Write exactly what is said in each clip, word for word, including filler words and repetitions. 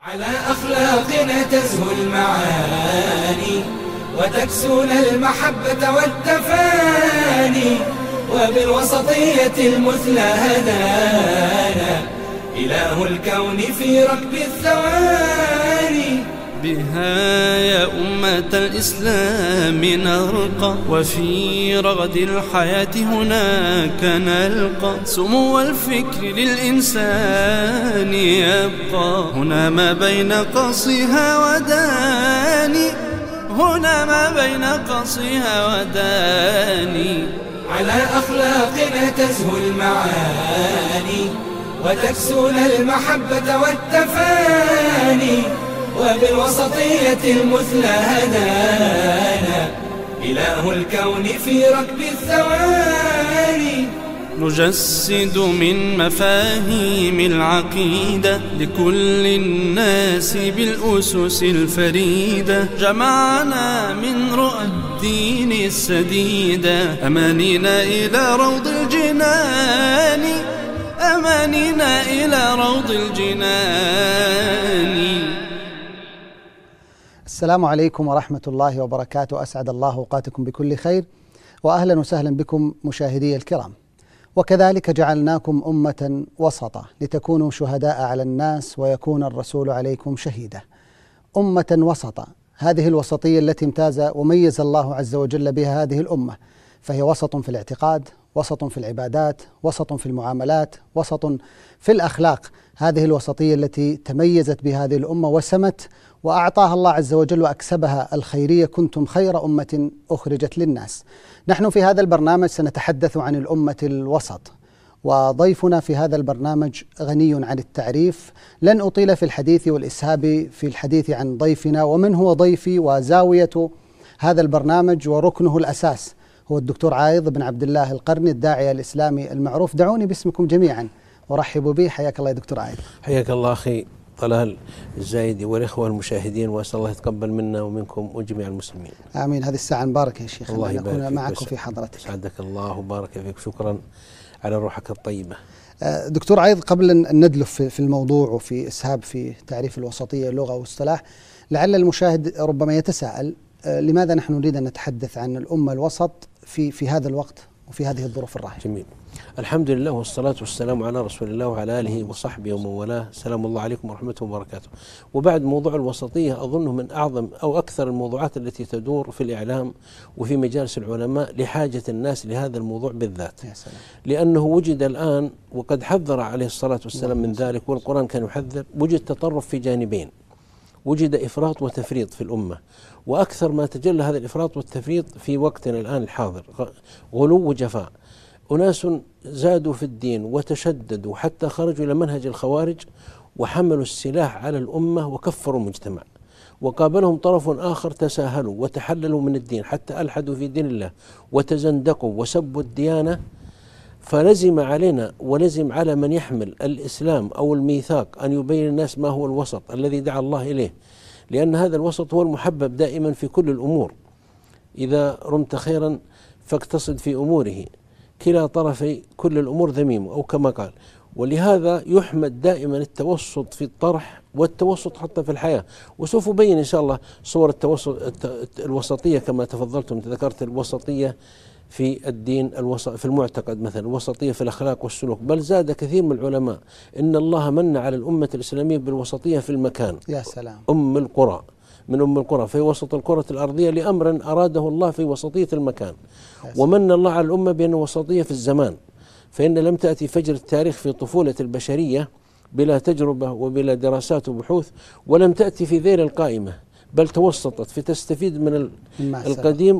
على أخلاقنا تزهو المعاني وتكسون المحبة والتفاني، وبالوسطية المثلى هدانا إله الكون في ركب الثواني. بها يا أمة الإسلام نرقى، وفي رغد الحياة هناك نلقى سمو الفكر للإنسان يبقى. هنا ما بين قصها وداني، هنا ما بين قصها وداني. على أخلاقنا تزهو المعاني وتكسون المحبة والتفاني، وبالوسطية المثلى هدانا إله الكون في ركب الثواني. نجسد من مفاهيم العقيدة لكل الناس بالأسس الفريدة، جمعنا من رؤى الدين السديدة، أمانينا إلى روض الجنان، أمانينا إلى روض الجنان. السلام عليكم ورحمة الله وبركاته، أسعد الله أوقاتكم بكل خير، وأهلا وسهلا بكم مشاهدي الكرام. وكذلك جعلناكم أمة وسطا لتكونوا شهداء على الناس ويكون الرسول عليكم شهيدا. أمة وسطا، هذه الوسطية التي امتاز وميز الله عز وجل بها هذه الأمة، فهي وسط في الاعتقاد، وسط في العبادات، وسط في المعاملات، وسط في الأخلاق. هذه الوسطية التي تميزت بهذه الأمة وسمت وأعطاها الله عز وجل وأكسبها الخيرية: كنتم خير أمة أخرجت للناس. نحن في هذا البرنامج سنتحدث عن الأمة الوسط، وضيفنا في هذا البرنامج غني عن التعريف. لن أطيل في الحديث والإسهاب في الحديث عن ضيفنا ومن هو ضيفي وزاوية هذا البرنامج وركنه الأساس، هو الدكتور عايض بن عبد الله القرني، الداعية الإسلامي المعروف. دعوني باسمكم جميعا ورحبوا به. حياك الله يا دكتور عايض. حياك الله أخي طلال الزايدي والإخوة المشاهدين، وأسأل الله يتقبل منا ومنكم وجميع المسلمين. آمين. هذه الساعة مباركة يا شيخ، الله يبارك نكون فيك معكم في حضرتك. سعدك الله وبارك فيك، شكرا على روحك الطيبة. دكتور عايض، قبل أن ندلف في الموضوع وفي إسهاب في تعريف الوسطية لغة واصطلاح، لعل المشاهد ربما يتساءل: لماذا نحن نريد أن نتحدث عن الأمة الوسط في في هذا الوقت وفي هذه الظروف الراهنة؟ جميل. الحمد لله والصلاة والسلام على رسول الله وعلى آله وصحبه ومن والاه. سلام الله عليكم ورحمته وبركاته. وبعد، موضوع الوسطية أظنه من أعظم أو أكثر الموضوعات التي تدور في الإعلام وفي مجالس العلماء لحاجة الناس لهذا الموضوع بالذات. يا سلام. لأنه وجد الآن، وقد حذر عليه الصلاة والسلام من ذلك، والقرآن كان يحذر. وجد تطرف في جانبين، وجد إفراط وتفريط في الأمة، وأكثر ما تجلى هذا الإفراط والتفريط في وقتنا الآن الحاضر غلو وجفاء. أناس زادوا في الدين وتشددوا حتى خرجوا إلى منهج الخوارج وحملوا السلاح على الأمة وكفروا المجتمع، وقابلهم طرف آخر تساهلوا وتحللوا من الدين حتى ألحدوا في دين الله وتزندقوا وسبوا الديانة. فلزم علينا ولزم على من يحمل الإسلام أو الميثاق أن يبين الناس ما هو الوسط الذي دعا الله إليه، لأن هذا الوسط هو المحبب دائما في كل الأمور. إذا رمت خيرا فاقتصد في أموره، كلا طرفي كل الأمور ذميم، أو كما قال. ولهذا يحمد دائما التوسط في الطرح والتوسط حتى في الحياة. وسوف أبين إن شاء الله صور التوسط الوسطية كما تفضلتم، ذكرت الوسطية في الدين، الوسط في المعتقد مثلا، الوسطية في الأخلاق والسلوك. بل زاد كثير من العلماء إن الله من على الأمة الإسلامية بالوسطية في المكان. يا سلام. أم القرى، من أم القرى في وسط الكرة الأرضية لأمر أراده الله في وسطية المكان. ومن الله على الأمة بأنه وسطية في الزمان، فإن لم تأتي فجر التاريخ في طفولة البشرية بلا تجربة وبلا دراسات وبحوث، ولم تأتي في ذيل القائمة، بل توسطت في تستفيد من القديم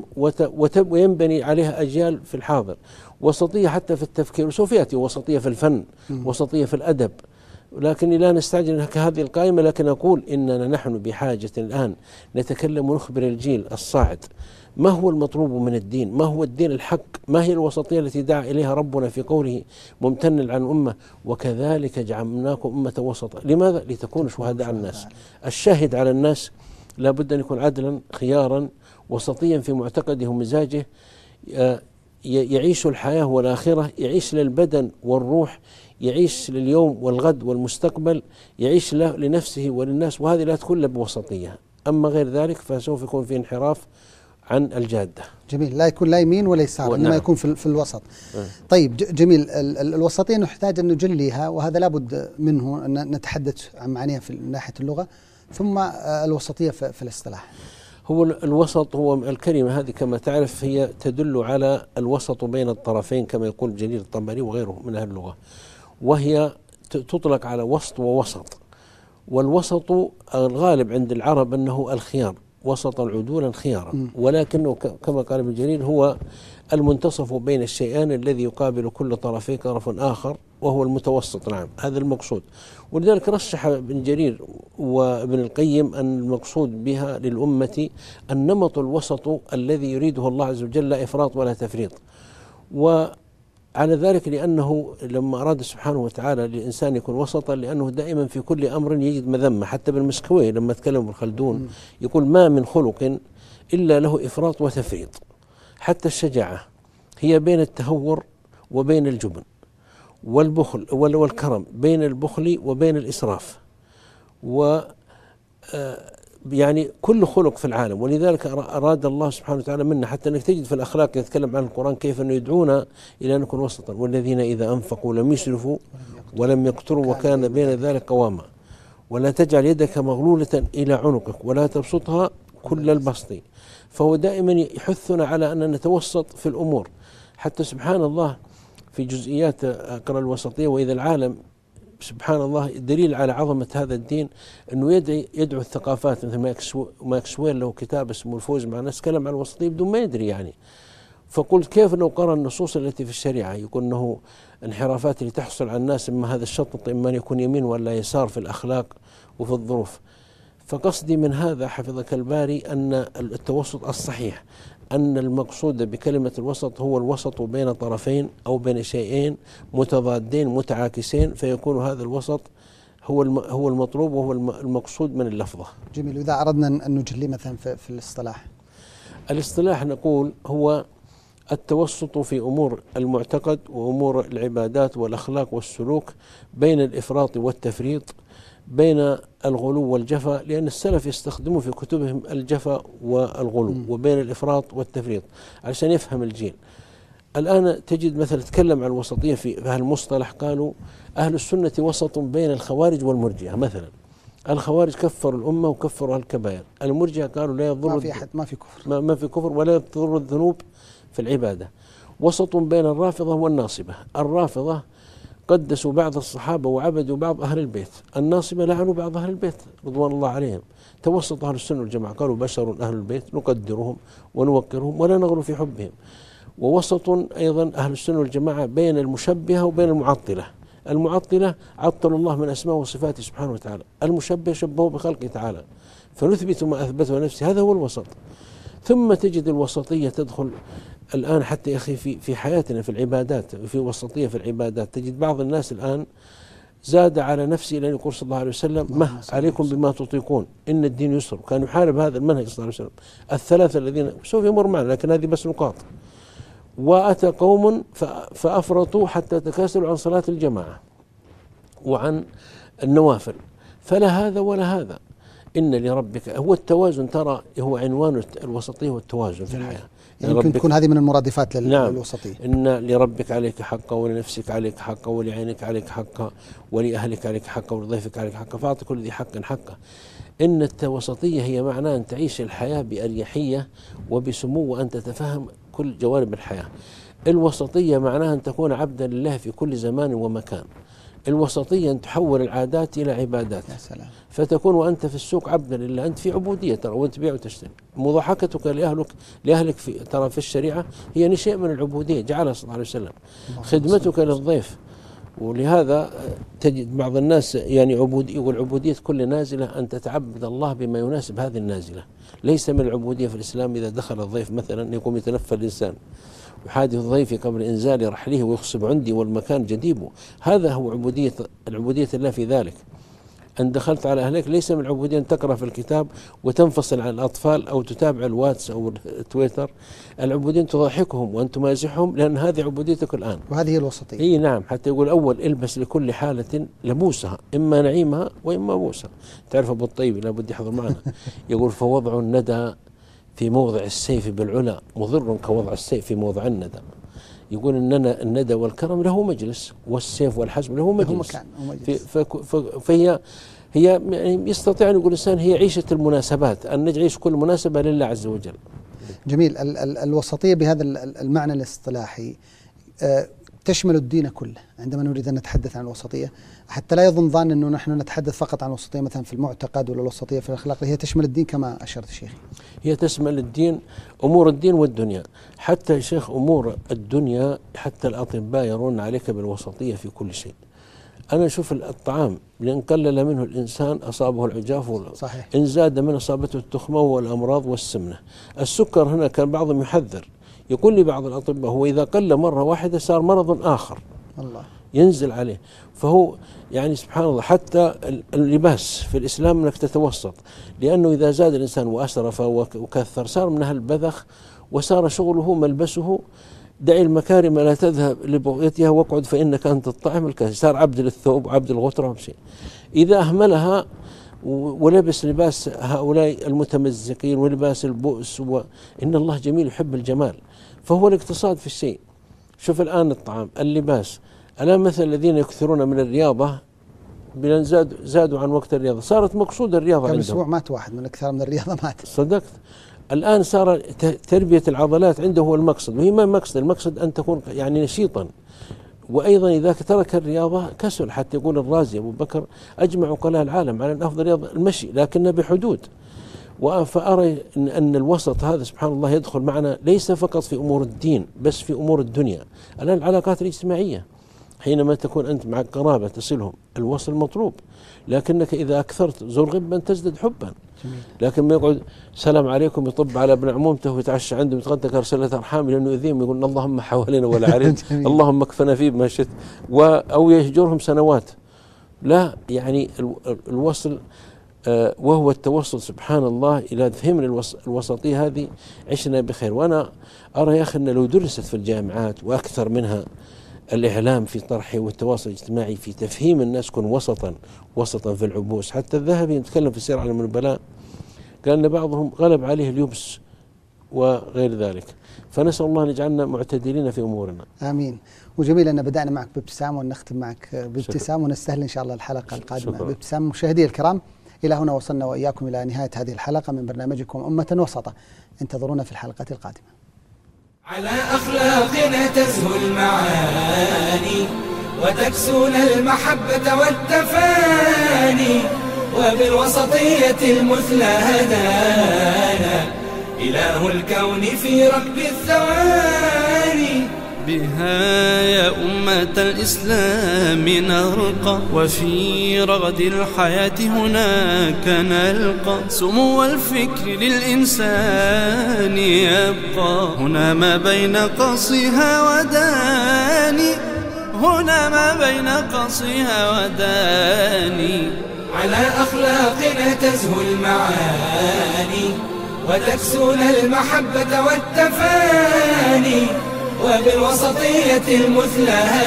وينبني عليها أجيال في الحاضر. وسطية حتى في التفكير، وسوف يأتي وسطية في الفن، وسطية في الأدب. لكني لا نستعجل كهذه القائمة، لكن أقول إننا نحن بحاجة الآن نتكلم ونخبر الجيل الصاعد ما هو المطلوب من الدين، ما هو الدين الحق، ما هي الوسطية التي دعا إليها ربنا في قوله ممتنا عن أمة وكذلك جعلناكم أمة وسطا. لماذا؟ لتكونوا شهداء على الناس. الشاهد على الناس لابد أن يكون عدلا خيارا وسطيا في معتقده ومزاجه، يعيش الحياة والآخرة، يعيش للبدن والروح، يعيش لليوم والغد والمستقبل، يعيش لنفسه وللناس، وهذه لا تكون بوسطية. أما غير ذلك فسوف يكون في انحراف عن الجادة. جميل، لا يكون لا يمين ولا يسار، إنما يكون في, في الوسط. أه. طيب جميل، ال ال الوسطية نحتاج أن نجليها، وهذا لابد منه أن نتحدث عن معانيها في ناحية اللغة، ثم الوسطية في, في الاصطلاح. هو الوسط، هو الكلمة هذه كما تعرف هي تدل على الوسط بين الطرفين كما يقول جرير الطبري وغيره من أهل اللغة، وهي تطلق على وسط ووسط. والوسط الغالب عند العرب أنه الخيار، وسط عدولا خيارا، ولكنه كما قال ابن جرير هو المنتصف بين الشيئان الذي يقابل كل طرفين طرف آخر، وهو المتوسط. نعم، هذا المقصود. ولذلك رشح ابن جرير وابن القيم أن المقصود بها للأمة النمط الوسط الذي يريده الله عز وجل، لا إفراط ولا تفريط. وعلى ذلك لأنه لما أراد سبحانه وتعالى للإنسان يكون وسطا، لأنه دائما في كل أمر يجد مذمة. حتى بالمسكوي لما تكلم ابن خلدون يقول ما من خلق إلا له إفراط وتفريط. حتى الشجاعة هي بين التهور وبين الجبن، والبخل والكرم بين البخل وبين الإسراف، و يعني كل خلق في العالم. ولذلك أراد الله سبحانه وتعالى منا حتى أنك تجد في الأخلاق يتكلم عن القرآن كيف أنه يدعونا إلى أن نكون وسطا، والذين إذا أنفقوا لم يسرفوا ولم يقتروا وكان بين ذلك قواما، ولا تجعل يدك مغلولة إلى عنقك ولا تبسطها كل البسط. فهو دائما يحثنا على أن نتوسط في الأمور. حتى سبحان الله في جزئيات أقرأ الوسطية، وإذا العالم سبحان الله دليل على عظمة هذا الدين أنه يدعي يدعو الثقافات، مثل ماكسويل له كتاب اسمه الفوز مع الناس تكلم عن الوسطية بدون ما يدري يعني. فقلت كيف لو قرأ النصوص التي في الشريعة يقول أنه انحرافات اللي تحصل على الناس إما هذا الشطط إما أن يكون يمين ولا يسار في الأخلاق وفي الظروف. فقصدي من هذا حفظك الباري أن التوسط الصحيح أن المقصود بكلمة الوسط هو الوسط بين طرفين أو بين شيئين متضادين متعاكسين، فيكون هذا الوسط هو هو المطلوب وهو المقصود من اللفظة. جميل. إذا أردنا أن نجلي مثلا في, في الاصطلاح، الاصطلاح نقول هو التوسط في أمور المعتقد وأمور العبادات والأخلاق والسلوك بين الإفراط والتفريط، بين الغلو والجفا، لأن السلف يستخدموا في كتبهم الجفا والغلو، وبين الإفراط والتفريط علشان يفهم الجيل. الآن تجد مثلا تكلم عن الوسطية في هالمصطلح، قالوا أهل السنة وسط بين الخوارج والمرجئة. مثلا الخوارج كفروا الأمة وكفروا الكبائر، المرجئة قالوا لا يضر ما في أحد ما في كفر ما, ما في كفر ولا تضر الذنوب في العبادة. وسط بين الرافضة والناصبة، الرافضة قدسوا بعض الصحابة وعبدوا بعض أهل البيت، الناصبة لعنوا بعض أهل البيت رضوان الله عليهم. توسط أهل السنة والجماعة قالوا بشر أهل البيت نقدرهم ونوقرهم ولا نغلو في حبهم. ووسط أيضا أهل السنة والجماعة بين المشبهة وبين المعطلة. المعطلة عطلوا الله من أسماء وصفاته سبحانه وتعالى، المشبه شبهه بخلقه تعالى، فنثبت ما أثبته نفسه، هذا هو الوسط. ثم تجد الوسطية تدخل الآن حتى يا أخي في في حياتنا في العبادات، في وسطية في العبادات. تجد بعض الناس الآن زاد على نفسه لأن يقول صلى الله عليه وسلم ما عليكم بما تطيقون إن الدين يسر، كان يحارب هذا المنهج صلى الله عليه وسلم. الثلاثة الذين سوف يمر معنا لكن هذه بس نقاط. وأتى قوم فأفرطوا حتى تكاسلوا عن صلاة الجماعة وعن النوافل، فلا هذا ولا هذا. إن لربك هو التوازن، ترى هو عنوان الوسطية والتوازن في الحياة. يعني يمكن تكون هذه من المرادفات للوسطية. نعم. إن لربك عليك حقا ولنفسك عليك حقا ولعينك عليك حقا ولأهلك عليك حقا ولضيفك عليك حقا فأعطي كل ذي حق حقه. إن الوسطية هي معناه أن تعيش الحياة بأريحية وبسمو وأن تتفهم كل جوانب الحياة. الوسطية معناها أن تكون عبدا لله في كل زمان ومكان. الوسطية أن تحول العادات إلى عبادات. يا سلام. فتكون وأنت في السوق عبدا لله، أنت في عبودية ترى، وأنت تبيع وتشتري. مضاحكتك لأهلك لأهلك في ترى في الشريعة هي شيء من العبودية جعلها صلى الله عليه وسلم. خدمتك للضيف. ولهذا تجد بعض الناس يعني عبودية، والعبودية كل نازلة أن تتعبد الله بما يناسب هذه النازلة. ليس من العبودية في الإسلام إذا دخل الضيف مثلا يقوم يتنفل الإنسان يحادث ضيفي قبل إنزال رحله ويخصب عندي والمكان جديبه، هذا هو عبودية العبودية الله في ذلك. أن دخلت على أهلك ليس من العبودية أن تقرأ في الكتاب وتنفصل عن الأطفال أو تتابع الواتس أو التويتر. العبودية أن تضاحكهم وأن تمازحهم، لأن هذه عبوديتك الآن. وهذه الوسطية. إيه نعم، حتى يقول أول البس لكل حالة لبوسها، إما نعيمها وإما بوسها. تعرف أبو الطيب لابد يحضر معنا يقول فوضع الندى في موضع السيف بالعلا مضر كوضع السيف في موضع الندى. يقول أننا الندى والكرم له مجلس، والسيف والحزم له مجلس. في فهي هي يعني يستطيع أن يقول الإنسان هي عيشة المناسبات، أن نعيش كل مناسبة لله عز وجل. جميل. ال ال الوسطية بهذا المعنى الاصطلاحي تشمل الدين كله. عندما نريد أن نتحدث عن الوسطية حتى لا يظن ظان أنه نحن نتحدث فقط عن الوسطية مثلا في المعتقد ولا الوسطية في الأخلاق، هي تشمل الدين كما أشرت شيخي. هي تشمل الدين، أمور الدين والدنيا. حتى يا شيخ أمور الدنيا حتى الأطباء يرون عليك بالوسطية في كل شيء. أنا أشوف الطعام لأن قلل منه الإنسان أصابه العجاف، صحيح. إن زاد منه أصابته التخمة والأمراض والسمنة. السكر هنا كان بعضهم يحذر، يقول لي بعض الأطباء هو إذا قل مرة واحدة صار مرض آخر الله ينزل عليه. فهو يعني سبحان الله حتى اللباس في الإسلام أنك تتوسط، لأنه إذا زاد الإنسان وأسرف وكثر صار من أهل البذخ وصار شغله ملبسه دعي المكارم لا تذهب لبغيتها واقعد فإنك أنت الطعم الكاسي. صار عبد للثوب وعبد الغترة وشيء. إذا أهملها ولبس لباس هؤلاء المتمزقين ولباس البؤس، وإن الله جميل يحب الجمال، فهو الاقتصاد في الشيء. شوف الآن الطعام اللباس، ألا مثل الذين يكثرون من الرياضة بلان زادوا زادوا عن وقت الرياضة، صارت مقصود الرياضة عندهم. أسبوع مات واحد من أكثر من الرياضة مات. صدقت. الآن صار تربية العضلات عنده هو المقصد، وهي ما مقصد، المقصد أن تكون يعني نشيطا. وأيضا إذا ترك الرياضة كسل، حتى يقول الرازي أبو بكر أجمع عقلاء العالم على أن أفضل رياضة المشي لكن بحدود. فأرى إن, أن الوسط هذا سبحان الله يدخل معنا ليس فقط في أمور الدين بس في أمور الدنيا. الآن العلاقات الاجتماعية حينما تكون أنت مع قرابة تصلهم الوصل مطلوب، لكنك إذا أكثرت زور غبا تزدد حبا. جميل. لكن ما يقعد سلام عليكم يطب على ابن عمومته ويتعشى عنده ويتغدى كرسلة أرحام لأنه يذيم يقول اللهم حوالينا ولا علينا اللهم اكفنا فيه بما شئت، أو يهجرهم سنوات. لا يعني الوصل آه وهو التوصل سبحان الله إلى فهمنا الوسطية هذه عشنا بخير. وأنا أرى يا أخي أن لو درست في الجامعات وأكثر منها الإعلام في طرحه والتواصل الاجتماعي في تفهيم الناس كن وسطا وسطا في العبوس. حتى الذهبي يتكلم في سير علم النبلاء قال أن بعضهم غلب عليه اليبس وغير ذلك. فنسأل الله أن يجعلنا معتدلين في أمورنا. آمين. وجميل أن بدأنا معك بابتسام ونختم معك بابتسام، ونستهل إن شاء الله الحلقة القادمة بابتسام. مشاهدي الكرام، إلى هنا وصلنا وإياكم إلى نهاية هذه الحلقة من برنامجكم أمة وسطة. انتظرونا في الحلقة القادمة. على أخلاقنا تزهو المعاني وتكسون المحبة والتفاني، وبالوسطية المثلى هدانا إله الكون في ركب الثواني. بها يا أمة الإسلام نرقى، وفي رغد الحياة هناك نلقى. سمو الفكر للإنسان يبقى، هنا ما بين قصها وداني، هنا ما بين قصها وداني. على أخلاقنا تزهو المعاني وتكسون المحبة والتفاني، وبالوسطية المثلى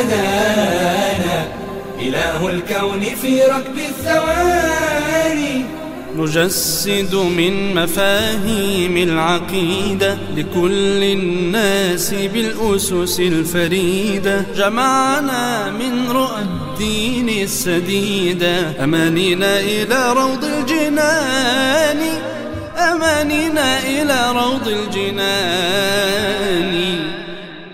هدانا إله الكون في ركب الثواني. نجسد من مفاهيم العقيدة لكل الناس بالأسس الفريدة. جمعنا من رؤى الدين السديدة، أمانينا إلى روض الجنان، أمانينا إلى روض الجنان.